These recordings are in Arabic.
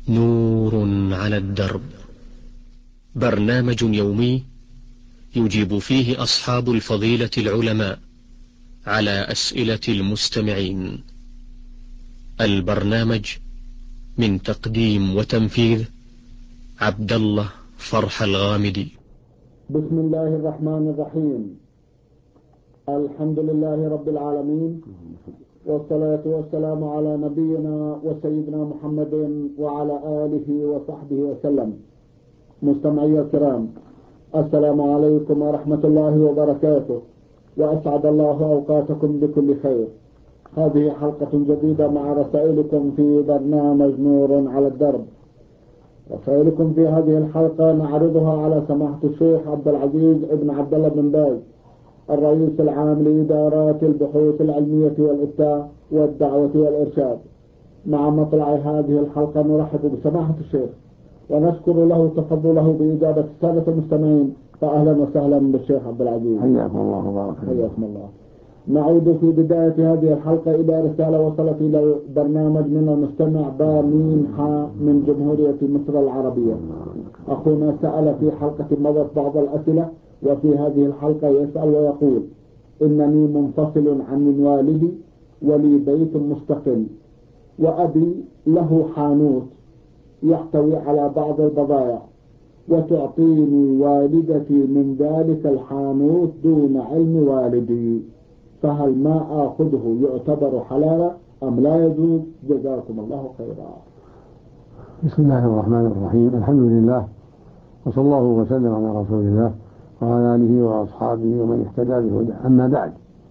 نور على الدرب، برنامج يومي يجيب فيه أصحاب الفضيلة العلماء على أسئلة المستمعين. البرنامج من تقديم وتنفيذ عبد الله فرح الغامدي. بسم الله الرحمن الرحيم. الحمد لله رب العالمين، والصلاة والسلام على نبينا وسيدنا محمد وعلى آله وصحبه وسلم. مستمعي الكرام، السلام عليكم ورحمة الله وبركاته، وأسعد الله أوقاتكم بكل خير. هذه حلقة جديدة مع رسائلكم في برنامج نور على الدرب. رسائلكم في هذه الحلقة نعرضها على سماحة الشيخ عبد العزيز ابن عبد الله بن باز، الرئيس العام لإدارات البحوث العلمية والإفتاء والدعوة والإرشاد. مع مطلع هذه الحلقة نرحب بسماحة الشيخ ونشكر له تفضله بإجابة السادة المستمعين. فأهلا وسهلا بالشيخ عبد العزيز. حياكم الله وبارك فيكم. حياكم الله. نعود في بداية هذه الحلقة إلى رسالة وصلت إلى البرنامج من المستمع بامين حا من جمهورية مصر العربية. أخونا سأل في حلقة مضت بعض الأسئلة، وفي هذه الحلقة يسأل ويقول: إنني منفصل عن والدي ولي بيت مستقل، وأبي له حانوت يحتوي على بعض البضائع، وتعطيني والدتي من ذلك الحانوت دون علم والدي، فهل ما آخذه يعتبر حلالا أم لا يجوز؟ جزاكم الله خيرا. بسم الله الرحمن الرحيم. الحمد لله، وصلى الله وسلم على رسول الله وعلى آله وأصحابه ومن اهتدى بهداه. أما بعد،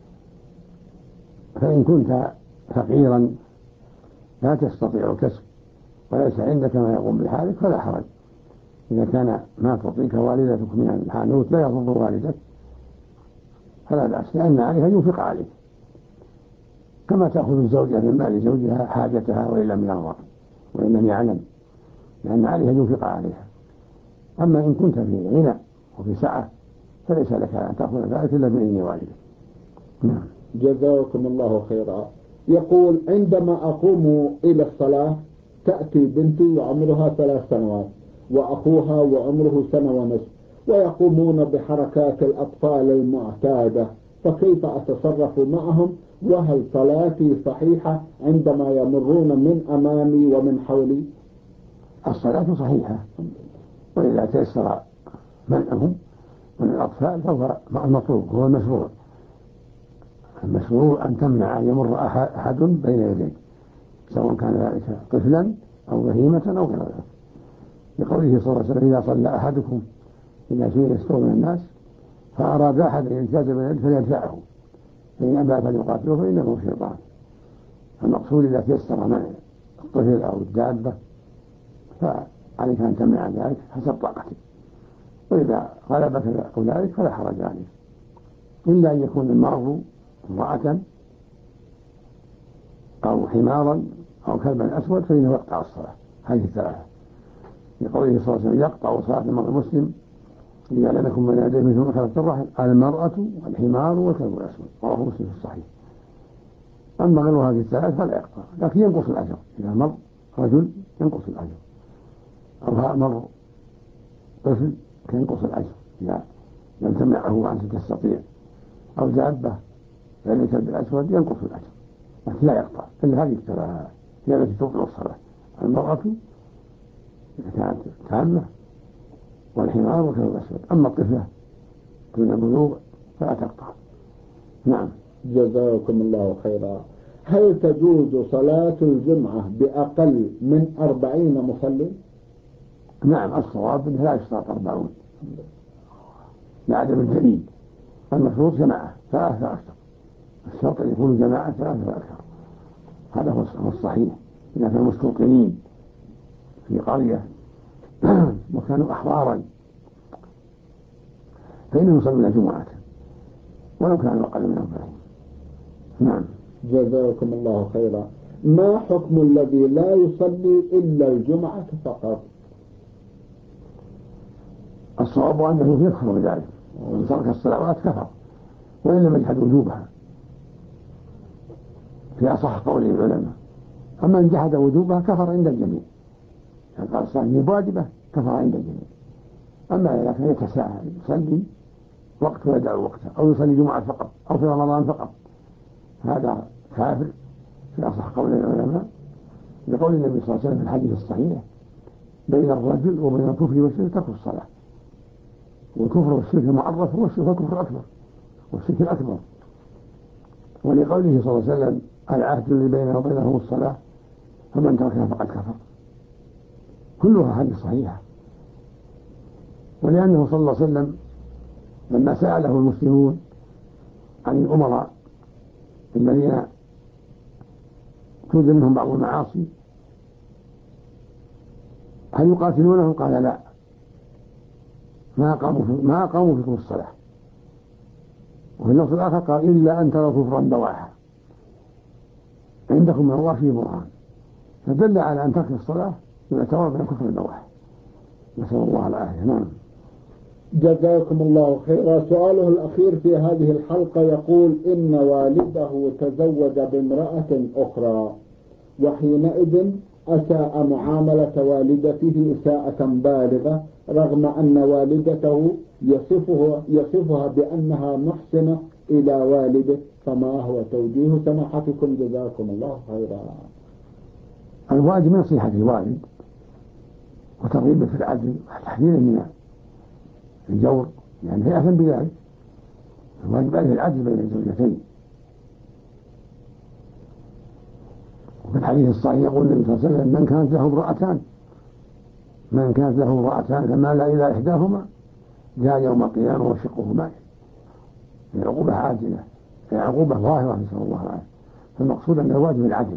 فإن كنت فقيرا لا تستطيع الكسب وليس عندك ما يقوم بحالك فلا حرج. إذا كان ما تعطيك والدتك من الحانوت لا يضر والدك فلا بأس، لأن عليها ينفق عليك كما تأخذ الزوجة من مال زوجها حاجتها وإن لم يرضى وإن لم يعلم، لأن عليها ينفق عليها. أما إن كنت في غنى وفي سعة فليس لك أن تأخذ ذلك إلا بإذن والدك. نعم. جزاكم الله خيرا. يقول: عندما أقوم إلى الصلاة تأتي بنتي وعمرها 3 سنوات وأخوها وعمره 1 ونصف، ويقومون بحركات الأطفال المعتادة، فكيف أتصرف معهم؟ وهل صلاتي صحيحة عندما يمرون من أمامي ومن حولي؟ الصلاة صحيحة، وإذا تيسر منعهم من الأطفال فهو المطلوب، هو المشروع أن تمنع أن يمر أحد بين يديك، سواء كان ذلك طفلا أو بهيمة أو غير ذلك، لقوله صلى الله عليه وسلم: إذا صلى أحدكم إلى شيء يستر من الناس فأراد أحد أن يجتاز من يده فليدفعه، فإن أبى فليقاتله فإنه شيطان. المقصود إذا تيسر منع الطفل أو الدابة فعليك أن تمنع ذلك حسب طاقتك، وإذا غلبك ذلك فلا حرج عليك، إلا أن يكون المرض امرأة أو حمارا أو كلبا أسود فإنه يقطع الصلاة. هذه 3، لقوله صلى الله عليه وسلم: يقطع صلاة المرء المسلم إذا لم يكن من يديه مثل مخالفة الرحم المرأة والحمار والكلب الأسود. رواه مسلم في الصحيح. أما غير هذه 3 فلا يقطع، لكن ينقص الأجر. إذا مر رجل ينقص الأجر، أو مر طفل ينقص الأجر إذا لم تمنعه وأنت تستطيع، أو دابة غير الكلب الأسود ينقص الأجر، لكن لا يقطع. إلا هذه 3 هي التي تبطل الصلاة: المرأة إذا كانت تامة، والحمار والكلب الأسود. أما الطفلة دون البلوغ فلا تقطع. نعم. جزاكم الله خيرا. هل تجوز صلاة الجمعة بأقل من 40 مصلي؟ نعم، الصواب أنه لا يشترط 40 لعدم الدليل. المشروط جماعة 3 فأكثر، الشرط أن يكون جماعة 3 فأكثر، هذا هو الصحيح. إذا كانوا مستوطنين في قرية وكانوا أحرارا فإنهم يصلون جمعة ولو كانوا أقل من 40. نعم. جزاكم الله خيرا. ما حكم الذي لا يصلي إلا الجمعة فقط؟ الصواب أنه يكفر بذلك، ومن ترك الصلوات كفر وإن لم يجحد وجوبها في أصح قول العلماء. أما إن جحد وجوبها كفر عند الجميع، يعني قال الصلاة هي واجبة كفر عند الجميع. أما إذا كان يتساهل يصلي وقت ويدع وقته أو يصلي جمعة فقط أو في رمضان فقط هذا كافر في أصح قول العلماء، لقول النبي صلى الله عليه وسلم في الحديث الصحيح بين الرجل وبين الكفر والشرك ترك الصلاة، والكفر والشرك المعرف هو الكفر الأكبر والشرك الأكبر. ولقوله صلى الله عليه وسلم العهد اللي بينه وبينهم الصلاة فمن تركها فقد كفر، كلها حديث صحيحة. ولأنه صلى الله عليه وسلم لما سأله المسلمون عن الأمراء الذين توجد منهم بعض المعاصي هل يقاتلونهم؟ قال لا، ما أقاموا فيكم الصلاة. وفي اللفظ الآخر قال إلا أن تروا كفرا بواحا عندكم من الله فيه برهان، فدل على أن ترك الصلاة يعتبر من كفر البواحا، نسأل الله العافية. نعم. جزاكم الله خيرا. سؤاله الأخير في هذه الحلقة يقول إن والده تزوج بامرأة أخرى وحينئذ أساء معاملة والدته إساءة بالغة رغم أن والدته يصفها بأنها محسنة إلى والده، فما هو توجيه سماحتكم جزاكم الله خيرا؟ الواجب نصيحة الوالد وترغيبه في العدل وتحذيره من الجور، يعني هي أثم بذلك. الواجب عليه العدل بين الزوجتين. وفي الحديث الصحيح يقول النبي صلى الله عليه وسلم من كانت له امرأتان فمال إلى إحداهما جاء يوم القيامة وشقه مائل. العقوبة عاجلة، عقوبة ظاهرة نسأل الله العافية. فالمقصود أن الواجب العدل،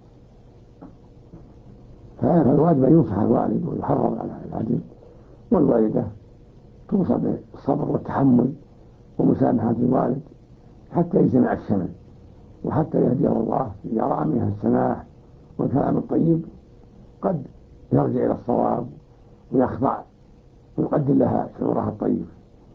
فالواجب أن ينصح الوالد ويحرض على العدل، والوالدة توصى بالصبر والتحمل ومسامحة الوالد حتى يجتمع الشمل وحتى يهديه الله. إذا رأى منها السماح والكلام الطيب قد يرجع إلى الصواب ويخضع ويقدم لها شعورها الطيب.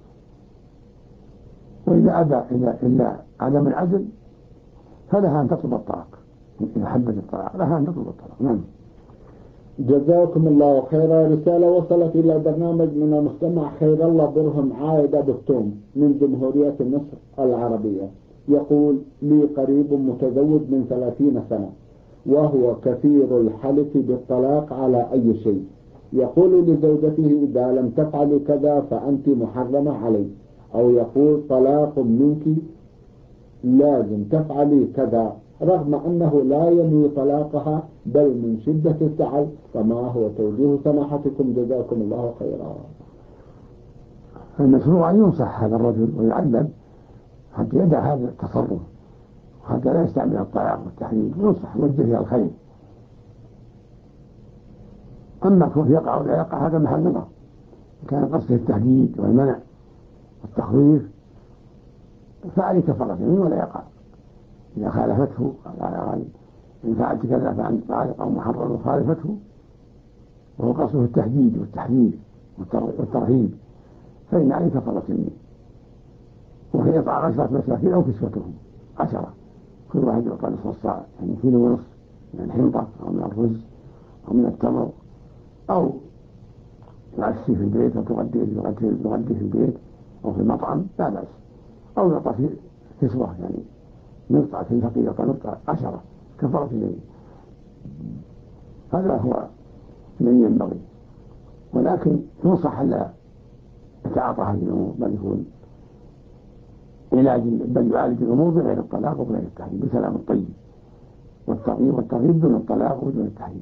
وإذا أبى إلا عدم العدل فلها أن تطلب الطلاق، إذا حبت الطلاق لها أن تطلب الطلاق. نعم. جزاكم الله خيرا. رسالة وصلت إلى البرنامج من المستمع خير الله برهم عائد بالتوم من جمهورية مصر العربية، يقول لي قريب متزوج من 30 سنة وهو كثير الحلف بالطلاق على أي شيء، يقول لزوجته إذا لم تفعلي كذا فأنت محرمة علي، أو يقول طلاق منك لازم تفعلي كذا، رغم أنه لا ينوي طلاقها بل من شدة الزعل، فما هو توجيه سماحتكم جزاكم الله خيرا؟ المشروع أن ينصح هذا الرجل ويعلم حتى يدع هذا التصرف وحتى لا يستعمل الطلاق والتحريم، ينصح ويوجه إلى الخير. أما كون يقع ولا يقع هذا محل نظر، كان قصده التهديد والمنع والتخويف فعليه كفارة يمين ولا يقع. إذا خالفته قال إن فعلت كذا فأنت طالق أو محرم وخالفته وهو قصده التهديد والتحذير والترهيب فإن عليه كفارة يمين، وهي إطعام 10 مساكين أو كسوتهم 10، كل واحد يعطى نصف الصاع، يعني كيلو ونصف من الحنطة أو من الرز أو من التمر، أو يعشي في البيت أو تغدي في البيت أو في المطعم لا بأس، أو يعطى في كسوة يعني نقطة في الفقير يعطى نقطة 10 كفارة اليمين. هذا هو من ينبغي، ولكن ينصح لا يتعاطى هذه الأمور بل يعالج الأمور بغير الطلاق وبغير التحريم بكلام الطيب والترغيب دون الطلاق ودون التحريم.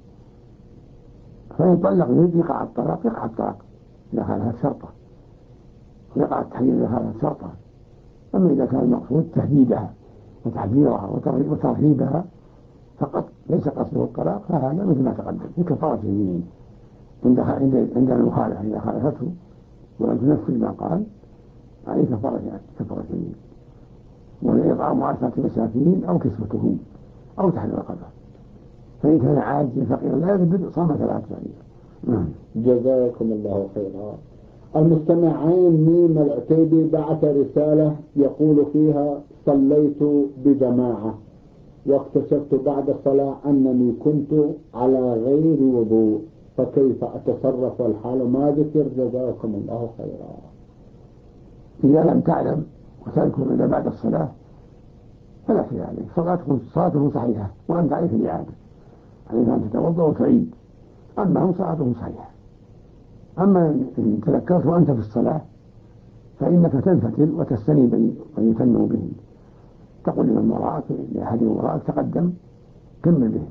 فإن طلق يريد يقع الطلاق إذا خالفت شرطه، ويقع التحريم إذا خالفت شرطه. أما إذا كان المقصود تهديدها وتحذيرها وترهيبها فقط ليس قصده الطلاق فهذا مثل ما تقدم في كفارة اليمين عند المخالفة. إذا خالفته ولم تنفذ ما قال عليه كفارة اليمين، وإطعام 10 مساكين أو كسوتهم أو تحرير رقبة، فإن كان عاجزا فقيرا لا يقدر صام 3 أيام. جزاكم الله خيرا. المستمعين ميم العتيبي بعث رسالة يقول فيها صليت بجماعة واكتشفت بعد الصلاة أنني كنت على غير وضوء وكيف أتصرف والحال ما ذكر؟ جزاكم الله خيرا. إذا لم تعلم وتذكر إلا بعد الصلاة فلا شيء عليك، صلاتكم صحيحة وأنت عليك الإعادة، عليك أن تتوضأ وتعيد، أما هم صلاتهم صحيحة. أما إن تذكرت وأنت في الصلاة فإنك تنفتل وتستني ويتنوا بهم، تقول لمن وراءك لأحد وراءك تقدم كمل بهم،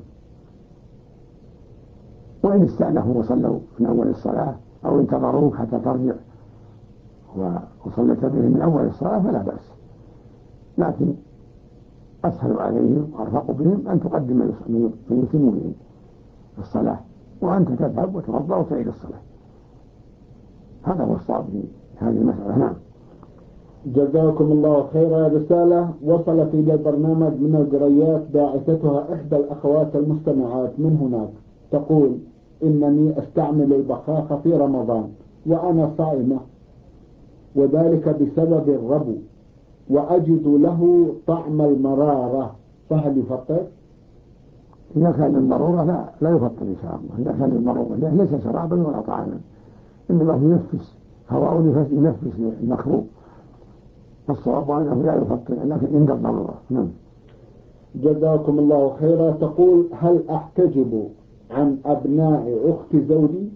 وإن استأنفوا وصلوا من أول الصلاة أو انتظروك حتى ترجع وصلت بهم من أول الصلاة فلا بأس، لكن أسهل عليهم وأرفق بهم أن تقدم من يتم بهم الصلاة وأنت تذهب وتوضأ وتعيد الصلاة. هذا هو الصواب في هذه المسألة. نعم. جزاكم الله خيرا. رسالة وصلت إلى البرنامج من القريات باعثتها إحدى الأخوات المستمعات من هناك، تقول: إنني أستعمل البخاخة في رمضان وأنا صائمة، وذلك بسبب الربو، وأجد له طعم المرارة، فهل يفطر؟ إذا كان الضرورة لا يفطر إن شاء الله. إذا كان الضرورة ليس شرابا ولا طعاما، إنما هو ينفس هواء ينفس المخروق، فالصواب أنه لا يفطر لكن عند الضرورة. نعم. جزاكم الله خيرا. تقول: هل أحتجب عن أبناء أخت زوجي؟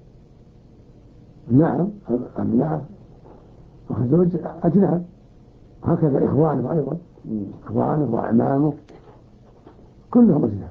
نعم، أبناء أخت زوج أجناب، هكذا إخوانه أيضا، إخوانه وأعمامه كلهم أجناب،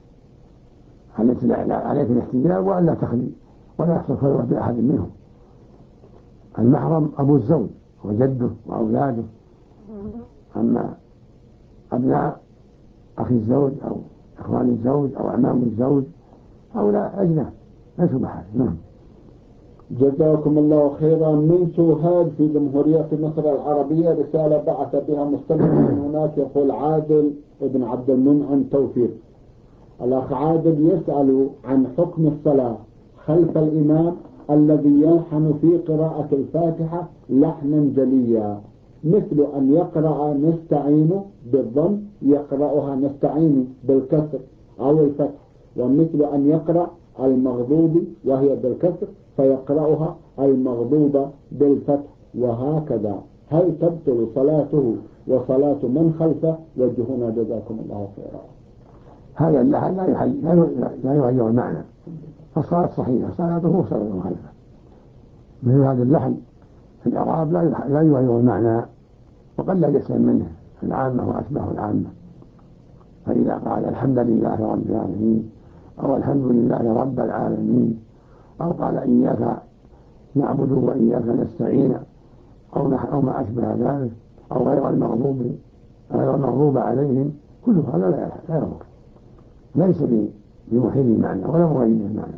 عليك الاحتجاب وأن لا تخلي ولا يحصل خلوة بأحد منهم. المحرم أبو الزوج وجده وأولاده، أما أبناء أخي الزوج أو إخوان الزوج أو أعمام الزوج هؤلاء أجناب ليسوا بحاجة. نعم. جزاكم الله خيرا. من سوهاج في جمهورية مصر العربية رسالة بعث بها مستمع من هناك، يقول: عادل ابن عبد المنعم توفيق. الأخ عادل يسأل عن حكم الصلاة خلف الإمام الذي يلحن في قراءة الفاتحة لحنا جليا، مثل أن يقرأ نستعين بالضم يقرأها نستعين بالكسر أو الفتح، ومثل أن يقرأ المغضوب وهي بالكسر فيقرأها المغضوب بالفتح، وهكذا. هل تبطل صلاته وصلاة من خلفه؟ وجهنا جزاكم الله خيرا. هذا اللحن لا يغير المعنى، فالصلاة صحيحة، صلاته صلاة من خلفه. مثل هذا اللحن في الإعراب لا يغير المعنى، وقد لا يسلم منه العامة وأشباه العامة. فإذا قال الحمد لله رب العالمين أو الحمد لله رب العالمين أو قال إياك نعبد وإياك نستعين أو ما أشبه ذلك أو غير المغضوب عليهم، كل هذا لا يضر، ليس بمحيل المعنى ولا مغير المعنى.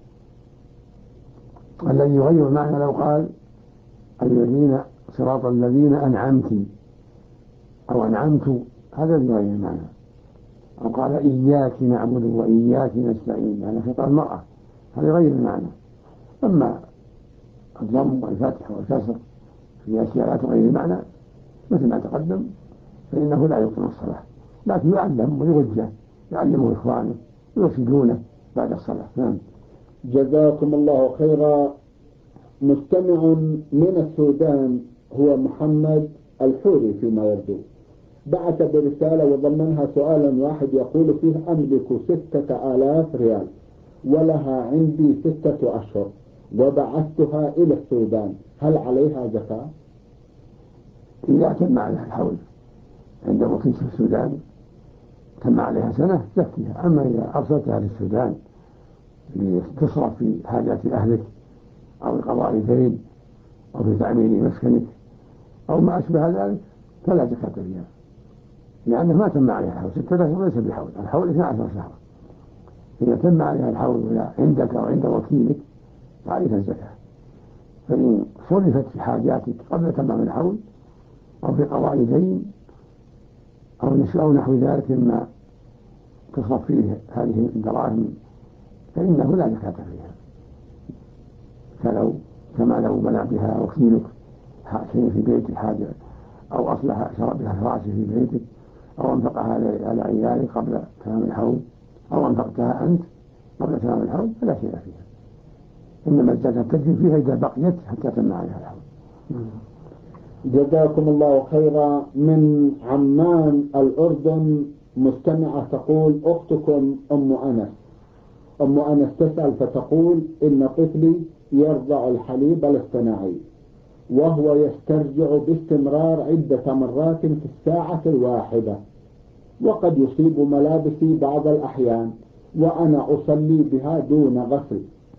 الذي يغير المعنى لو قال الذين صراط الذين أنعمت أو أنعمت، هذا يغير المعنى. أو قال إياك نعبد وإياك نستعين، هذا خطاب المرأة، هذا يغير المعنى. أما الضم والفتح والكسر في أشياء لا تغير المعنى مثل ما تقدم فإنه لا يبطل الصلاة، لكن يعلم ويوجه، يعلمه إخوانه ويرشدونه بعد الصلاة. نعم. جزاكم الله خيرا. مستمع من السودان هو محمد الحوري فيما يبدو، بعث برسالة وضمنها سؤالا واحد يقول فيه: أملك 6000 ريال ولها عندي 6 أشهر وبعثتها إلى السودان، هل عليها زكاة؟ إذا تم عليها الحول عند وكيل في السودان تم عليها سنة زكيها. أما إذا أرسلتها للسودان لتصرف في حاجات أهلك أو لقضاء دين أو في تعمير مسكنك أو ما أشبه ذلك فلا زكاة فيها، لأنه ما تم عليها الحول. 6 أشهر ليس بحول، الحول 12 شهر. إذا تم عليها الحول عندك أو عند وكيلك فعليها الزكاة. فإن صرفت في حاجاتك قبل تمام الحول أو في قضاء دين أو نحو ذلك مما تصرف فيه هذه الدراهم فإنه لا زكاة فيها، كما لو بنى بها وكيلك شيء في بيتك حاجة أو أصلح شرى بها فراشة في بيتك أو أنفقها على عيالك قبل تمام الحول أو أنفقتها أنت قبل تمام الحول فلا شيء فيها. إنما الزكاة تجب فيها إذا بقيت حتى تم عليها الحول. جزاكم الله خيرا. من عمان الأردن مستمعة تقول: أختكم أم أنس تسأل فتقول: إن طفلي يرضع الحليب الاصطناعي وهو يسترجع باستمرار عدة مرات في الساعة الواحدة، وقد يصيب ملابسي بعض الأحيان وأنا أصلي بها دون غسل،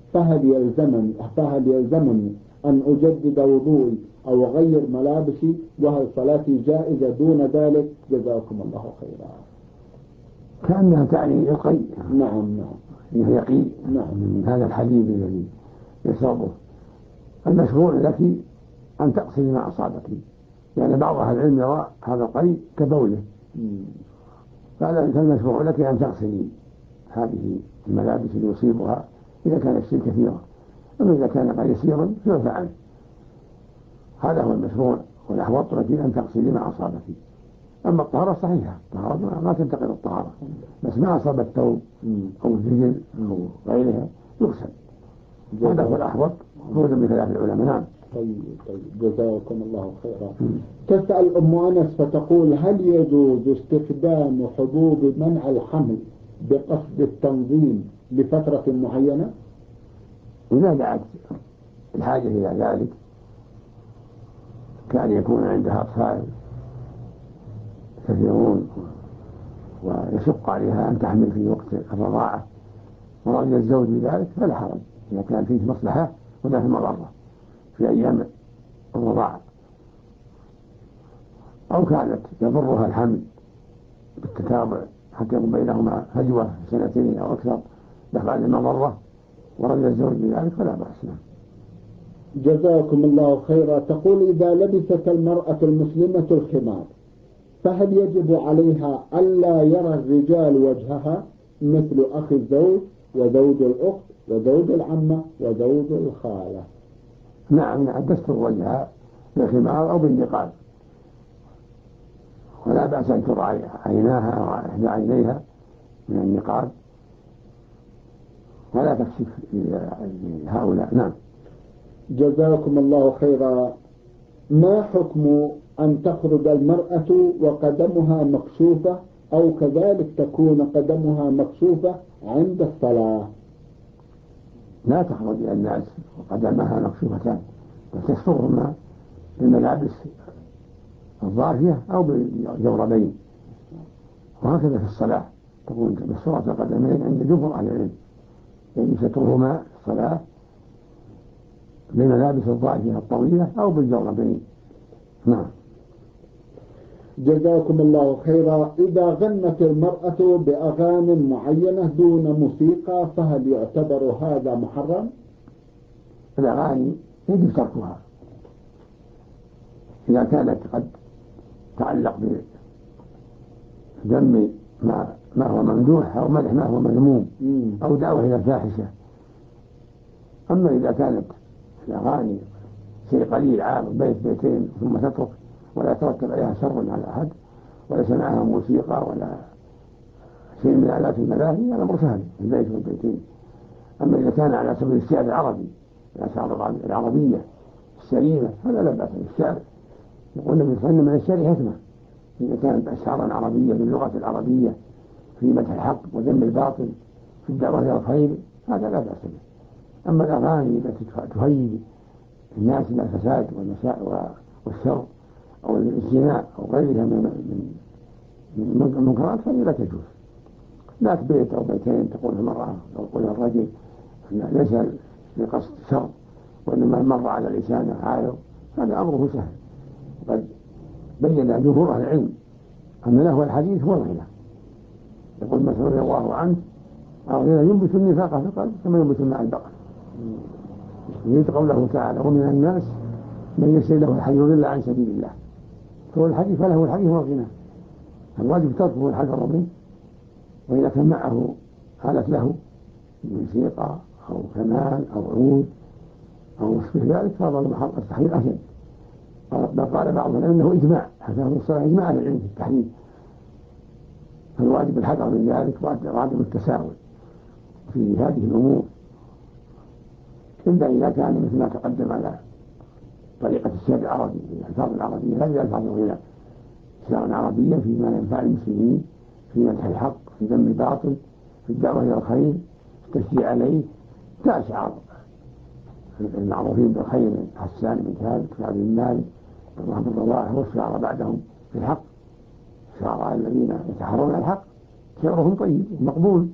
فهل يلزمني أن أجدد وضوئي أو أغير ملابسي، وهل صلاتي جائزة دون ذلك؟ جزاكم الله خيرا. كأنها تعني القي. نعم إنه يقي من هذا الحليب الذي يشربه. المشروع لك أن تقصري ما أصابك، يعني بعض أهل العلم يرى هذا القي كبوله، فالمشروع لك أن تغسلي هذه الملابس اللي يصيبها إذا كان الشيء كثيرا، أما إذا كان يسيرا فيعفى عنه. هذا هو المشروع، والأحوط لك أن تغسلي ما أصابك. أما الطهارة صحيحة، الطهارة ما تنتقل الطهارة، بس ما أصاب الثوب أو الرجل أو غيرها يغسل، هذا هو الأحوط خروجا بخلاف العلماء. نعم. طيب جزاكم الله خيرا. تسأل أم أنس فتقول: هل يجوز استخدام حبوب منع الحمل بقصد التنظيم لفترة معينة؟ إذا دعت الحاجة إلى ذلك، كان يكون عندها أطفال كثيرون ويشق عليها أن تحمل في وقت الرضاعة ورضي الزوج بذلك فلا حرج، إذا كان فيه مصلحة ولا في مضرة في أيام الرضاعة، أو كانت يضرها الحمل بالتتابع حتى يكون بينهما فجوة 2 أو أكثر دفعا للمضرة ورضي الزوج بذلك فلا بأس. جزاكم الله خيرا. تقول: إذا لبست المرأة المسلمة الخمار فهل يجب عليها ألا يرى الرجال وجهها مثل أخي الزوج وزوج الأخت وزوج العمة وزوج الخالة؟ نعم، تستر وجهها بالخمار أو بالنقاب، ولا بأس أن ترى عيناها وإحدى عينيها من النقاب ولا تكشف لهؤلاء. نعم. جزاكم الله خيرا. ما حكم أن تخرج المرأة وقدمها مكشوفة أو كذلك تكون قدمها مكشوفة عند الصلاة؟ لا تخرج إلى الناس وقدمها مكشوفتان، وتسترهما بالملابس الضافية أو بالجوربين، وهكذا في الصلاة تكون بصورة القدمين عند جمهور أهل العلم، يعني سترهما في الصلاة بالملابس الضافية الطويلة أو بالجوربين. نعم. جزاكم الله خيرا. إذا غنت المرأة بأغاني معينة دون موسيقى فهل يعتبر هذا محرم؟ الأغاني يجب تركها إذا كانت قد تعلق بذم ما هو ممدوح أو مدح ما هو مذموم أو دعوة إلى فاحشة. أما إذا كانت الأغاني شيء قليل عارض بيت بيتين ثم تترك ولا ترتب عليها شر على أحد ولا سمعها موسيقى ولا شيء من آلات الملاهي، هذا أمر سهل في البيت والبيتين. أما إذا كان على سبيل الشعر العربي، الأشعار العربية السليمة، هذا لا بأس بالشعر. يقول من فن من الشعر حكمة، إذا كانت أشعارا عربية باللغة العربية في مدح الحق وذم الباطل في الدعوة إلى الخير، هذا لا بأس به. أما الأغاني التي تهيج الناس إلى الفساد والشر أو الزنا أو غيرها من المنكرات فهي لا تجوز، لا بيت أو بيتين تقول المرأة أو تقول الرجل ليس لقصد شر وإنما مر على لسانه عارض، هذا أمره سهل. قد بين جمهور أهل العلم أن له الحديث هو الغنى. يقول مسعود رضي الله عنه: الغنى ينبت النفاق في القلب كما ينبت الماء البقر. يريد قوله تعالى: ومن الناس من يشتري له الحديث يضل عن سبيل الله، فهو الحديث فله الحديث والغنى، الواجب تركه الحذر منه، وإذا كان معه حالت له موسيقى أو كمان أو عود أو مشبه ذلك فهذا التحريم أشد. بل قال بعضهم إنه إجماع، حتى في الصلاة إجماع أهل العلم في التحريم، فالواجب الحذر من ذلك وعدم التساهل في هذه الأمور. إلا إذا كان مثل ما تقدم على طريقة الشعر العربي، الألفاظ العربية هذه ألفاظ غنى، شعر عربية فيما ينفع المسلمين، في مدح الحق، في ذم الباطل، في الدعوة إلى الخير، في التشجيع عليه، كأشعار المعروفين بالخير حسان بن ثابت وسعد بن مالك وعبد بن رواحه والشعراء بعدهم في الحق، الشعراء الذين يتحرون الحق شعرهم طيب ومقبول.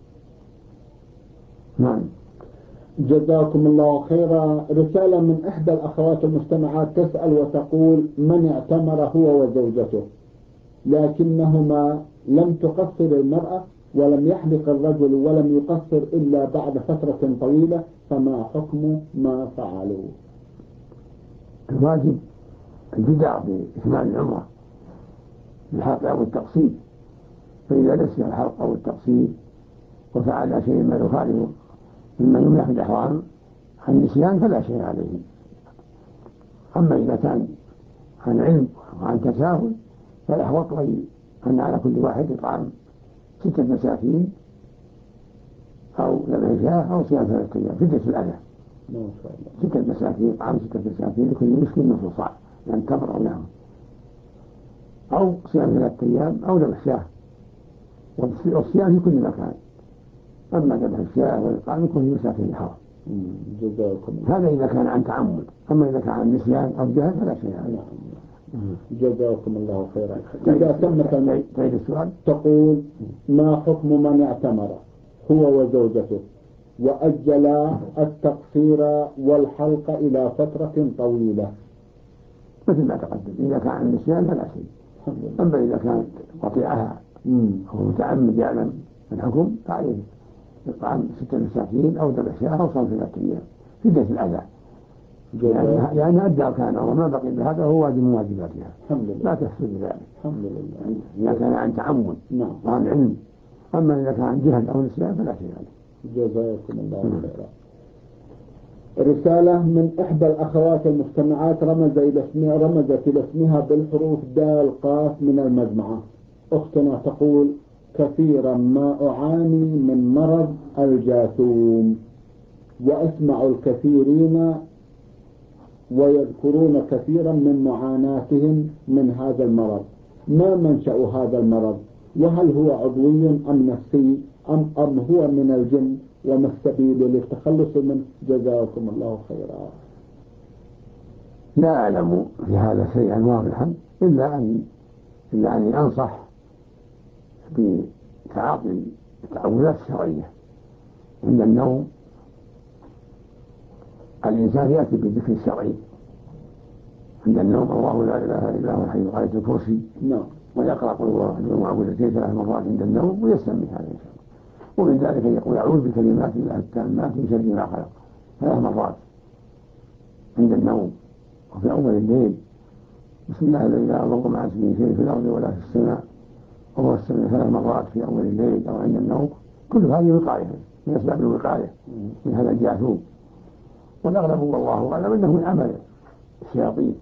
نعم. جزاكم الله خيرا. رسالة من إحدى الأخوات المستمعات تسأل وتقول: من اعتمر هو وزوجته لكنهما لم تقصر المرأة ولم يحلق الرجل ولم يقصر إلا بعد فترة طويلة، فما حكم ما فعلوا؟ الواجب البدع بإكمال العمرة بالحلق أو التقصير، فإذا نسي الحلق أو التقصير وفعل شيء ما يخالف مما يمنع في الإحرام عن النسيان فلا شيء عليه. أما إذا كان عن علم وعن تساهل فالأحوط أن على كل واحد يطعم 6 مساكين أو ذبح شاة أو صيام 3 أيام فدية الأذى. 6 مساكين، طعام 6 مساكين لكل مسكين نصف صاع يعني تمر أو نعم، أو صيام 3 أيام أو ذبح شاة، والصيام في كل مكان. أما ذبح الشاة والإطعام يكون في مساكين الحرم. هذا إذا كان عن تعمد، أما إذا كان عن نسيان أو جهل فلا شيء عليه. جزاكم الله خيرا. إذا تمت تعيد السؤال. تقول: ما حكم من اعتمر هو وزوجته وأجل التقصير والحلق إلى فترة طويلة؟ مثل ما تقدم، إذا كان عن نسيان فلا شيء. أما إذا كانت قطيعها أو متعمد يعلم الحكم فعليه إطعام 6 مساكين أو ذبح شاة أو صوم 3 أيام فدية الأذى، يعني أدى أركان العمرة ما بقي بهذا هو واجب من واجباتها. لا تفسد ذلك. الحمد لله. إذا كان عن تعمد وعن علم، أما إذا كان عن جهل أو نسيان فلا شيء عليه. جزاكم الله خيرا. رسالة من إحدى الأخوات المستمعات رمزت إلى اسمها بالحروف دال قاف من المجمعة. أختنا تقول: كثيرا ما أعاني من مرض الجاثوم، وأسمع الكثيرين ويذكرون كثيرا من معاناتهم من هذا المرض. ما منشأ هذا المرض؟ وهل هو عضوي أم نفسي أم هو من الجن؟ وما السبيل للتخلص منه؟ جزاكم الله خيرا. لا أعلم في هذا شيئا واضحا إلا أن أنصح بتعاطي التعوذات الشرعية. عند النوم الإنسان يأتي بالذكر الشرعي عند النوم: الله لا إله إلا هو الحي القيوم، آية الكرسي، ويقرأ قل هو أحد المعوذتين 3 مرات عند النوم ويستمع هذا إن شاء الله. ومن ذلك يقول: أعوذ بكلمات الله التامات من شر ما خلق 3 مرات عند النوم. وفي أول الليل: بسم الله الذي لا يضر مع اسمه شيء في الأرض ولا في السماء وهو السميع 3 مرات في أول الليل أو عند النوم. كل هذه وقاية من أسباب الوقاية من هذا الجاثوم، والأغلب والله أعلم أنه من عمل الشياطين،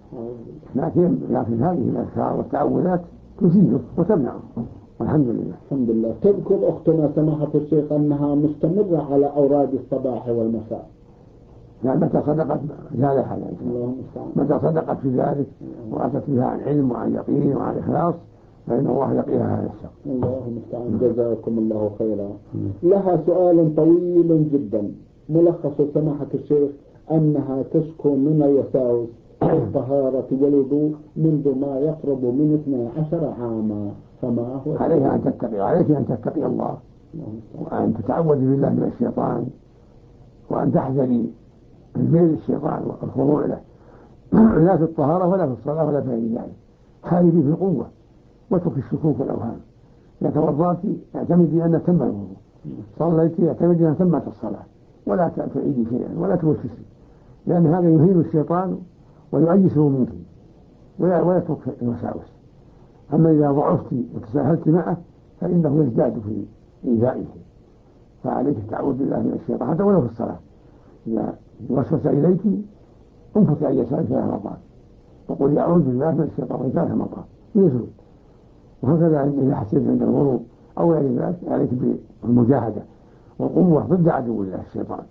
لكن هذه الأذكار والتعوذات تزيله وتمنعه والحمد لله. الحمد لله. تذكر أختنا سماحة الشيخ أنها مستمرة على أوراد الصباح والمساء. يعني متى صدقت زالها، متى صدقت في ذلك وأتت بها عن علم وعن يقين وعن إخلاص فإن الله يقيها هذا الشر. الله المستعان. جزاكم الله خيرا. لها سؤال طويل جدا، ملخص سماحة الشيخ أنها تشكو من الوساوس الطهارة والوضوء منذ ما يقرب من 12 عاما، فما هو؟ عليك أن تتقي الله وأن تتعوذ بالله من الشيطان وأن تحذري من ميل الشيطان والخضوع له، لا في الطهارة ولا في الصلاة ولا في غير ذلك. حاربي في القوة واترك الشكوك والأوهام. إذا توضأت اعتمدي أن تم الوضوء، صليت اعتمدي أن تمت الصلاة، ولا تعيدي شيئا ولا توسوسي، لأن هذا يهين الشيطان ويؤيسه منك ويترك الوساوس. أما إذا ضعفت وتساهلت معه فإنه يزداد في إيذائه، فعليك التعوذ بالله من الشيطان حتى ولو في الصلاة. إذا وسوس إليك انفثي عن يسارك 3 مرات وقل أعوذ بالله من الشيطان 3 مرات يزول. وهكذا إذا حسيت عند الوضوء أو غير ذلك عليك بالمجاهدة والقوة ضد عدو الله الشيطان،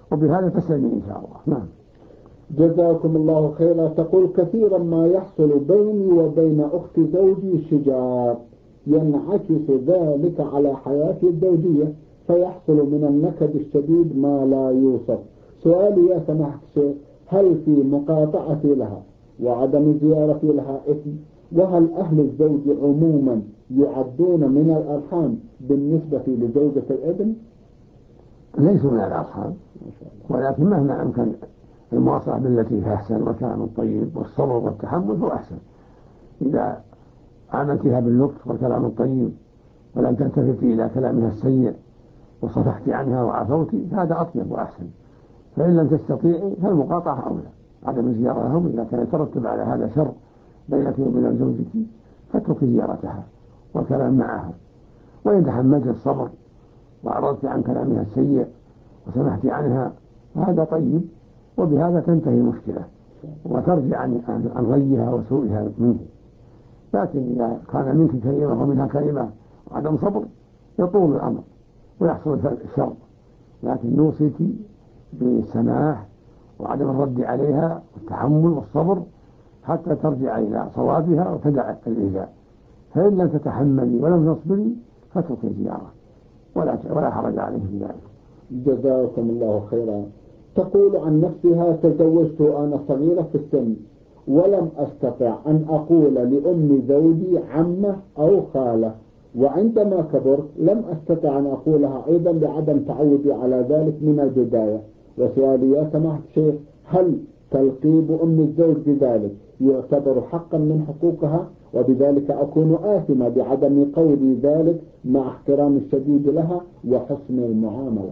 وبهذا تسلمي إن شاء الله. نعم. جزاكم الله خيرا. تقول كثيرا ما يحصل بيني وبين أخت زوجي شجار، ينعكس ذلك على حياتي الزوجية فيحصل من النكد الشديد ما لا يوصف. سؤالي يا سماحة الشيخ، هل في مقاطعتي لها وعدم زيارتي لها إثم؟ وهل أهل الزوج عموما يعدون من الأرحام بالنسبة لزوجة الابن؟ ليسوا من الأرحام، ولكن مهما أمكن المواصلة بالتي هي أحسن وكلام طيب والصبر والتحمل هو أحسن. إذا عاملتها باللطف والكلام الطيب ولم تلتفتي إلى كلامها السيء وصفحت عنها وعفوت هذا أطيب وأحسن. فإن لم تستطيعي فالمقاطعة أولى، عدم الزيارة لهم إذا كان يترتب على هذا شر بينك وبين زوجك فاتركي زيارتها والكلام معها. وإن تحملت الصبر وأعرضت عن كلامها السيء وسمحت عنها هذا طيب، وبهذا تنتهي المشكلة وترجع عن غيها وسوءها منك. لكن إذا كان منك كلمة ومنها كلمة وعدم صبر يطول الأمر ويحصل الشر. لكن نوصيك بالسماح وعدم الرد عليها والتحمل والصبر حتى ترجع إلى صوابها وتدع الإيذاء. فإن لم تتحملي ولم تصبري فاتركي الزيارة ولا حرج عليه في ذلك. جزاكم الله خيرا. تقول عن نفسها: تزوجت أنا صغيرة في السن ولم أستطع أن أقول لأم زوجي عمة أو خالة، وعندما كبرت لم أستطع أن أقولها أيضا لعدم تعودي على ذلك من البداية. وسؤالي يا سماحة الشيخ، هل تلقيب أم الزوج بذلك يعتبر حقا من حقوقها، وبذلك أكون آثمة بعدم قولي ذلك مع احترام الشديد لها وحسن المعاملة؟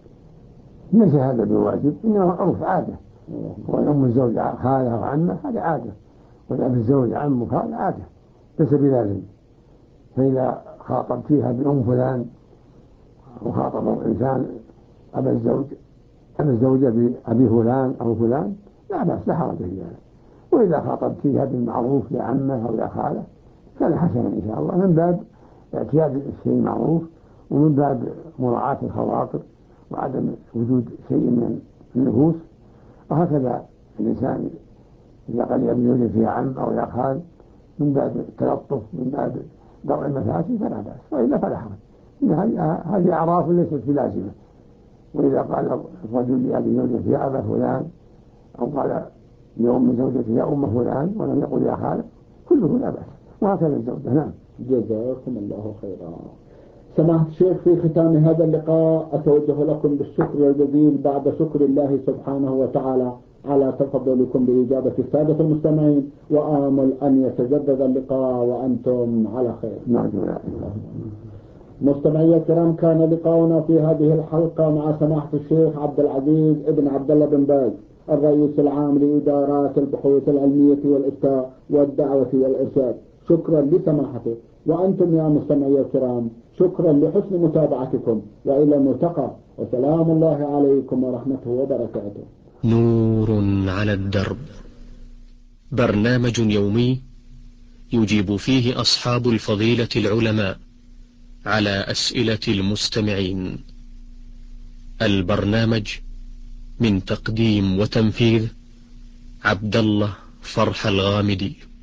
ليس هذا بواجب، إنه عرف عادة. وأم الزوج خالة وعمة هذا عادة، والأب الزوج عم وخالة عادة ليس بلازم. فإذا خاطبتيها بأم فلان وخاطب الإنسان أبا الزوجة بأبي فلان أو فلان لا بأس، لا حرج في ذلك. وإذا خاطبتيها بالمعروف يا عمة أو يا خالة كان حسنا إن شاء الله، من باب اعتياد الشيء المعروف ومن باب مراعاة الخواطر وعدم وجود شيء من النفوس. وهكذا الإنسان إذا قال يا زوجي فيها عم أو يا خال من باب التلطف من باب درء المفاسد فلا بأس، وإلا فلا حرج. إن هذه أعراف ليست بلازمة. وإذا قال الرجل لأبي زوجته يا أبا فلان أو قال لأم زوجته يا أم فلان ولم يقل يا خالة كله لا بأس، وهكذا الزوجة. نعم. جزاكم الله خيرا. سماحة الشيخ، في ختام هذا اللقاء أتوجه لكم بالشكر الجزيل بعد شكر الله سبحانه وتعالى على تفضلكم بإجابة السادة المستمعين، وآمل أن يتجدد اللقاء وأنتم على خير. مستمعي الكرام، كان لقاؤنا في هذه الحلقة مع سماحة الشيخ عبد العزيز ابن عبد الله بن باز، الرئيس العام لإدارات البحوث العلمية والإفتاء والدعوة والإرشاد. شكرا لسماحته، وأنتم يا مستمعي الكرام شكرا لحسن متابعتكم، وإلى الملتقى، وسلام الله عليكم ورحمته وبركاته. نور على الدرب، برنامج يومي يجيب فيه أصحاب الفضيلة العلماء على أسئلة المستمعين. البرنامج من تقديم وتنفيذ عبد الله فرح الغامدي.